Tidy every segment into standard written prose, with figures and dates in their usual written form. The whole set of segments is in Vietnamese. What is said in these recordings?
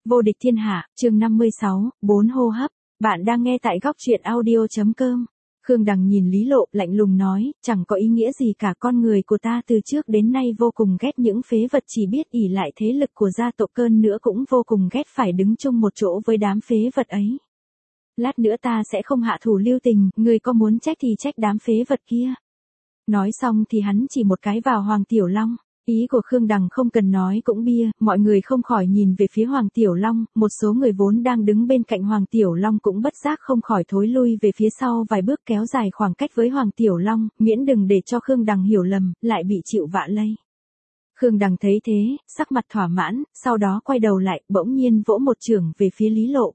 Vô địch thiên hạ, chương 56, 4 hô hấp. Bạn đang nghe tại góc truyện audio.com. Khương Đằng nhìn Lý Lộ, lạnh lùng nói, chẳng có ý nghĩa gì cả, con người của ta từ trước đến nay vô cùng ghét những phế vật chỉ biết ỷ lại thế lực của gia tộc, cơn nữa cũng vô cùng ghét phải đứng chung một chỗ với đám phế vật ấy. Lát nữa ta sẽ không hạ thủ lưu tình, người có muốn trách thì trách đám phế vật kia. Nói xong thì hắn chỉ một cái vào Hoàng Tiểu Long. Ý của Khương Đằng không cần nói cũng bia, mọi người không khỏi nhìn về phía Hoàng Tiểu Long, một số người vốn đang đứng bên cạnh Hoàng Tiểu Long cũng bất giác không khỏi thối lui về phía sau vài bước, kéo dài khoảng cách với Hoàng Tiểu Long, miễn đừng để cho Khương Đằng hiểu lầm, lại bị chịu vạ lây. Khương Đằng thấy thế, sắc mặt thỏa mãn, sau đó quay đầu lại, bỗng nhiên vỗ một chưởng về phía Lý Lộ.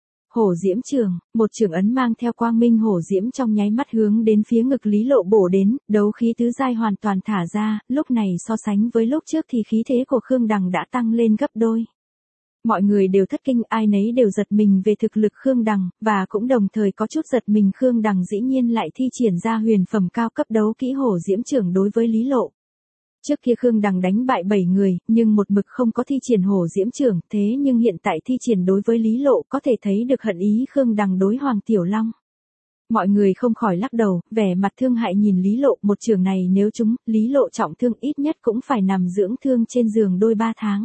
Hổ diễm chưởng, một chưởng ấn mang theo quang minh hổ diễm trong nháy mắt hướng đến phía ngực Lý Lộ bổ đến, đấu khí tứ giai hoàn toàn thả ra, lúc này so sánh với lúc trước thì khí thế của Khương Đằng đã tăng lên gấp đôi. Mọi người đều thất kinh, ai nấy đều giật mình về thực lực Khương Đằng, và cũng đồng thời có chút giật mình Khương Đằng dĩ nhiên lại thi triển ra huyền phẩm cao cấp đấu kỹ hổ diễm chưởng đối với Lý Lộ. Trước kia Khương Đằng đánh bại 7 người, nhưng một mực không có thi triển hổ diễm chưởng, thế nhưng hiện tại thi triển đối với Lý Lộ, có thể thấy được hận ý Khương Đằng đối Hoàng Tiểu Long. Mọi người không khỏi lắc đầu, vẻ mặt thương hại nhìn Lý Lộ, một chưởng này nếu trúng, Lý Lộ trọng thương ít nhất cũng phải nằm dưỡng thương trên giường đôi 3 tháng.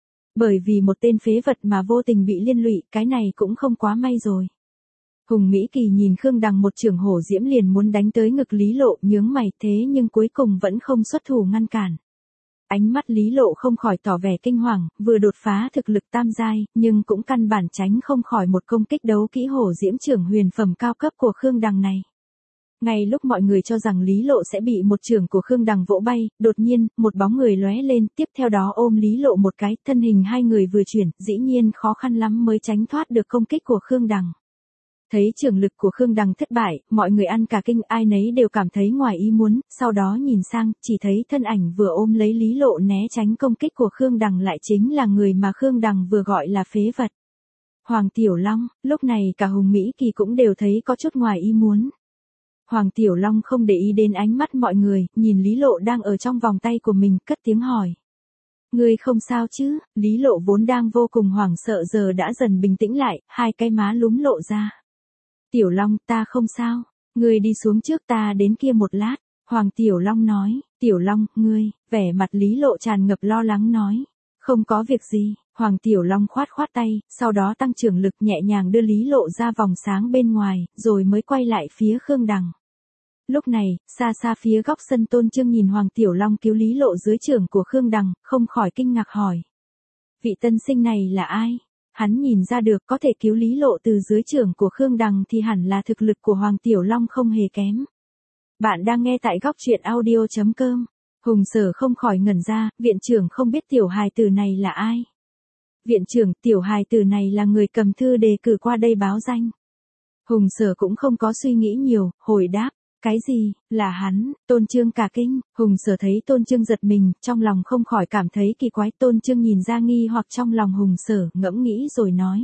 Bởi vì một tên phế vật mà vô tình bị liên lụy, cái này cũng không quá may rồi. Hùng Mỹ Kỳ nhìn Khương Đằng một chưởng hổ diễm liền muốn đánh tới ngực Lý Lộ, nhướng mày, thế nhưng cuối cùng vẫn không xuất thủ ngăn cản. Ánh mắt Lý Lộ không khỏi tỏ vẻ kinh hoàng, vừa đột phá thực lực tam giai, nhưng cũng căn bản tránh không khỏi một công kích đấu kỹ hổ diễm chưởng huyền phẩm cao cấp của Khương Đằng này. Ngay lúc mọi người cho rằng Lý Lộ sẽ bị một chưởng của Khương Đằng vỗ bay, đột nhiên, một bóng người lóe lên, tiếp theo đó ôm Lý Lộ một cái, thân hình hai người vừa chuyển, dĩ nhiên khó khăn lắm mới tránh thoát được công kích của Khương Đằng. Thấy chưởng lực của Khương Đằng thất bại, mọi người ăn cả kinh, ai nấy đều cảm thấy ngoài ý muốn, sau đó nhìn sang, chỉ thấy thân ảnh vừa ôm lấy Lý Lộ né tránh công kích của Khương Đằng lại chính là người mà Khương Đằng vừa gọi là phế vật. Hoàng Tiểu Long, lúc này cả Hùng Mỹ Kỳ cũng đều thấy có chút ngoài ý muốn. Hoàng Tiểu Long không để ý đến ánh mắt mọi người, nhìn Lý Lộ đang ở trong vòng tay của mình, cất tiếng hỏi. Ngươi không sao chứ? Lý Lộ vốn đang vô cùng hoảng sợ giờ đã dần bình tĩnh lại, hai cái má lúm lộ ra. Tiểu Long, ta không sao, ngươi đi xuống trước, ta đến kia một lát. Hoàng Tiểu Long nói, Tiểu Long, ngươi, vẻ mặt Lý Lộ tràn ngập lo lắng nói, không có việc gì. Hoàng Tiểu Long khoát khoát tay, sau đó tăng trưởng lực nhẹ nhàng đưa Lý Lộ ra vòng sáng bên ngoài, rồi mới quay lại phía Khương Đằng. Lúc này, xa xa phía góc sân Tôn Trương nhìn Hoàng Tiểu Long cứu Lý Lộ dưới chưởng của Khương Đằng, không khỏi kinh ngạc hỏi. Vị tân sinh này là ai? Hắn nhìn ra được có thể cứu Lý Lộ từ dưới chưởng của Khương Đằng thì hẳn là thực lực của Hoàng Tiểu Long không hề kém. Bạn đang nghe tại góc truyện audio.com. Hùng Sở không khỏi ngẩn ra, viện trưởng không biết tiểu hài tử này là ai. Viện trưởng, tiểu hài tử này là người cầm thư đề cử qua đây báo danh. Hùng Sở cũng không có suy nghĩ nhiều, hồi đáp. Cái gì, là hắn? Tôn Trương cả kinh, Hùng Sở thấy Tôn Trương giật mình, trong lòng không khỏi cảm thấy kỳ quái. Tôn Trương nhìn ra nghi hoặc trong lòng Hùng Sở, ngẫm nghĩ rồi nói.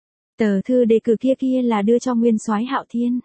Tờ thư đề cử kia là đưa cho Nguyên Soái Hạo Thiên.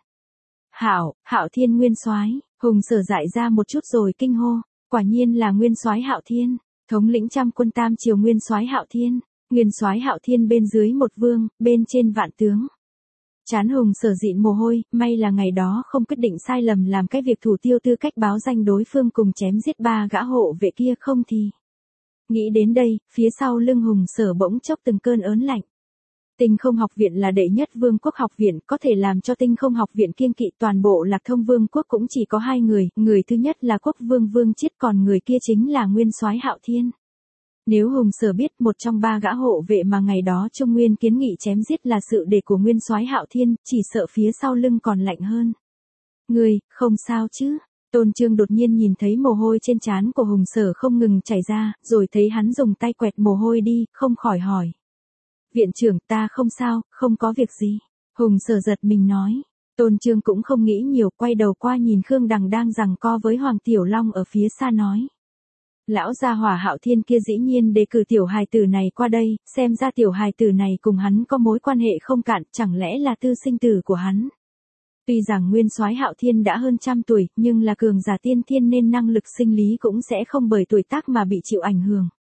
Hạo Thiên Nguyên Soái, Hùng Sở dại ra một chút rồi kinh hô, quả nhiên là Nguyên Soái Hạo Thiên, thống lĩnh trăm quân tam triều Nguyên Soái Hạo Thiên. Nguyên Soái Hạo Thiên bên dưới một vương, bên trên vạn tướng. Chán Hùng Sở dịn mồ hôi, may là ngày đó không quyết định sai lầm làm cái việc thủ tiêu tư cách báo danh đối phương cùng chém giết 3 gã hộ vệ kia, không thì. Nghĩ đến đây, phía sau lưng Hùng Sở bỗng chốc từng cơn ớn lạnh. Tinh Không Học Viện là đệ nhất vương quốc học viện, có thể làm cho Tinh Không Học Viện kiêng kỵ toàn bộ Lạc Thông Vương quốc cũng chỉ có 2 người, người thứ nhất là Quốc Vương Vương Chiết, còn người kia chính là Nguyên Soái Hạo Thiên. Nếu Hùng Sở biết một trong 3 gã hộ vệ mà ngày đó Trung Nguyên kiến nghị chém giết là sự để của Nguyên Soái Hạo Thiên, chỉ sợ phía sau lưng còn lạnh hơn. Ngươi, không sao chứ? Tôn Trương đột nhiên nhìn thấy mồ hôi trên trán của Hùng Sở không ngừng chảy ra, rồi thấy hắn dùng tay quẹt mồ hôi đi, không khỏi hỏi. Viện trưởng, ta không sao, không có việc gì. Hùng Sở giật mình nói. Tôn Trương cũng không nghĩ nhiều, quay đầu qua nhìn Khương Đằng đang giằng co với Hoàng Tiểu Long ở phía xa nói. Lão gia hỏa Hạo Thiên kia dĩ nhiên đề cử tiểu hài tử này qua đây, xem ra tiểu hài tử này cùng hắn có mối quan hệ không cạn, chẳng lẽ là tư sinh tử của hắn. Tuy rằng Nguyên Soái Hạo Thiên đã hơn 100 tuổi, nhưng là cường giả tiên thiên nên năng lực sinh lý cũng sẽ không bởi tuổi tác mà bị chịu ảnh hưởng.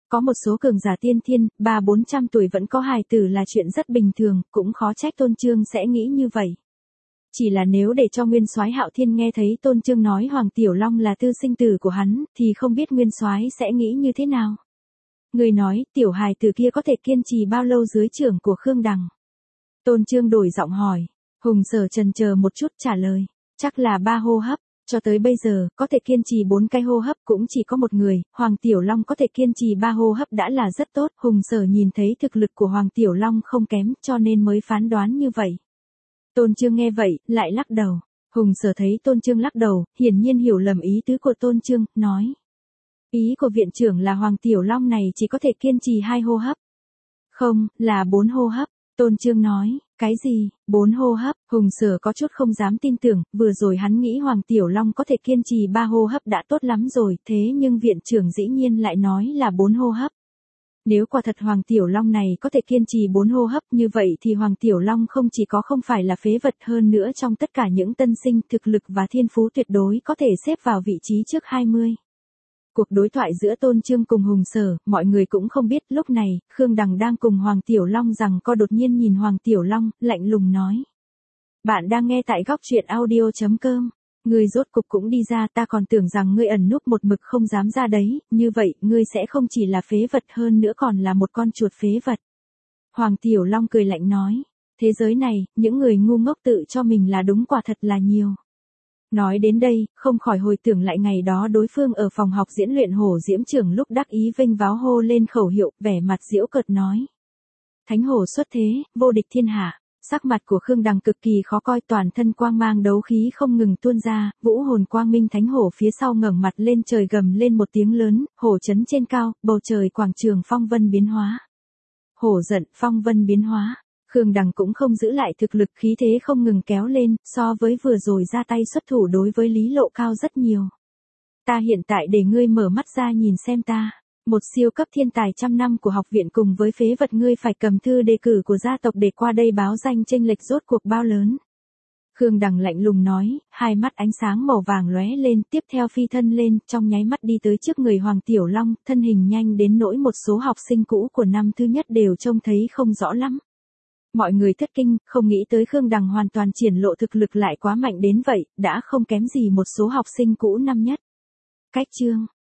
Có một số cường giả tiên thiên, 300-400 tuổi vẫn có hài tử là chuyện rất bình thường, cũng khó trách Tôn Chương sẽ nghĩ như vậy. Chỉ là nếu để cho Nguyên Soái Hạo Thiên nghe thấy Tôn Chương nói Hoàng Tiểu Long là tư sinh tử của hắn, thì không biết Nguyên Soái sẽ nghĩ như thế nào. Người nói, tiểu hài tử kia có thể kiên trì bao lâu dưới trưởng của Khương Đằng? Tôn Chương đổi giọng hỏi. Hùng Sở chần chờ một chút trả lời, chắc là 3 hô hấp. Cho tới bây giờ, có thể kiên trì 4 cái hô hấp cũng chỉ có một người, Hoàng Tiểu Long có thể kiên trì 3 hô hấp đã là rất tốt. Hùng Sở nhìn thấy thực lực của Hoàng Tiểu Long không kém, cho nên mới phán đoán như vậy. Tôn Chương nghe vậy, lại lắc đầu. Hùng Sở thấy Tôn Chương lắc đầu, hiển nhiên hiểu lầm ý tứ của Tôn Chương, nói. Ý của viện trưởng là Hoàng Tiểu Long này chỉ có thể kiên trì 2 hô hấp. Không, là 4 hô hấp. Tôn Chương nói, cái gì, 4 hô hấp? Hùng Sở có chút không dám tin tưởng, vừa rồi hắn nghĩ Hoàng Tiểu Long có thể kiên trì 3 hô hấp đã tốt lắm rồi, thế nhưng viện trưởng dĩ nhiên lại nói là 4 hô hấp. Nếu quả thật Hoàng Tiểu Long này có thể kiên trì 4 hô hấp như vậy thì Hoàng Tiểu Long không chỉ có không phải là phế vật, hơn nữa trong tất cả những tân sinh thực lực và thiên phú tuyệt đối có thể xếp vào vị trí trước 20. Cuộc đối thoại giữa Tôn Chương cùng Hùng Sở, mọi người cũng không biết, lúc này, Khương Đằng đang cùng Hoàng Tiểu Long rằng co đột nhiên nhìn Hoàng Tiểu Long, lạnh lùng nói. Bạn đang nghe tại góc truyện audio.com. Ngươi rốt cục cũng đi ra, ta còn tưởng rằng ngươi ẩn núp một mực không dám ra đấy, như vậy, ngươi sẽ không chỉ là phế vật hơn nữa còn là một con chuột phế vật. Hoàng Tiểu Long cười lạnh nói. Thế giới này, những người ngu ngốc tự cho mình là đúng quả thật là nhiều. Nói đến đây, không khỏi hồi tưởng lại ngày đó đối phương ở phòng học diễn luyện hổ diễm trưởng lúc đắc ý vênh váo hô lên khẩu hiệu, vẻ mặt giễu cợt nói. Thánh hổ xuất thế, vô địch thiên hạ. Sắc mặt của Khương Đằng cực kỳ khó coi, toàn thân quang mang đấu khí không ngừng tuôn ra, vũ hồn quang minh thánh hổ phía sau ngẩng mặt lên trời gầm lên một tiếng lớn, hổ chấn trên cao, bầu trời quảng trường phong vân biến hóa. Hổ giận, phong vân biến hóa. Khương Đằng cũng không giữ lại thực lực, khí thế không ngừng kéo lên, so với vừa rồi ra tay xuất thủ đối với Lý Lộ cao rất nhiều. Ta hiện tại để ngươi mở mắt ra nhìn xem ta. Một siêu cấp thiên tài trăm năm của học viện cùng với phế vật ngươi phải cầm thư đề cử của gia tộc để qua đây báo danh chênh lệch rốt cuộc bao lớn. Khương Đằng lạnh lùng nói, hai mắt ánh sáng màu vàng lóe lên, tiếp theo phi thân lên, trong nháy mắt đi tới trước người Hoàng Tiểu Long, thân hình nhanh đến nỗi một số học sinh cũ của năm thứ nhất đều trông thấy không rõ lắm. Mọi người thất kinh, không nghĩ tới Khương Đằng hoàn toàn triển lộ thực lực lại quá mạnh đến vậy, đã không kém gì một số học sinh cũ năm nhất. Cách chương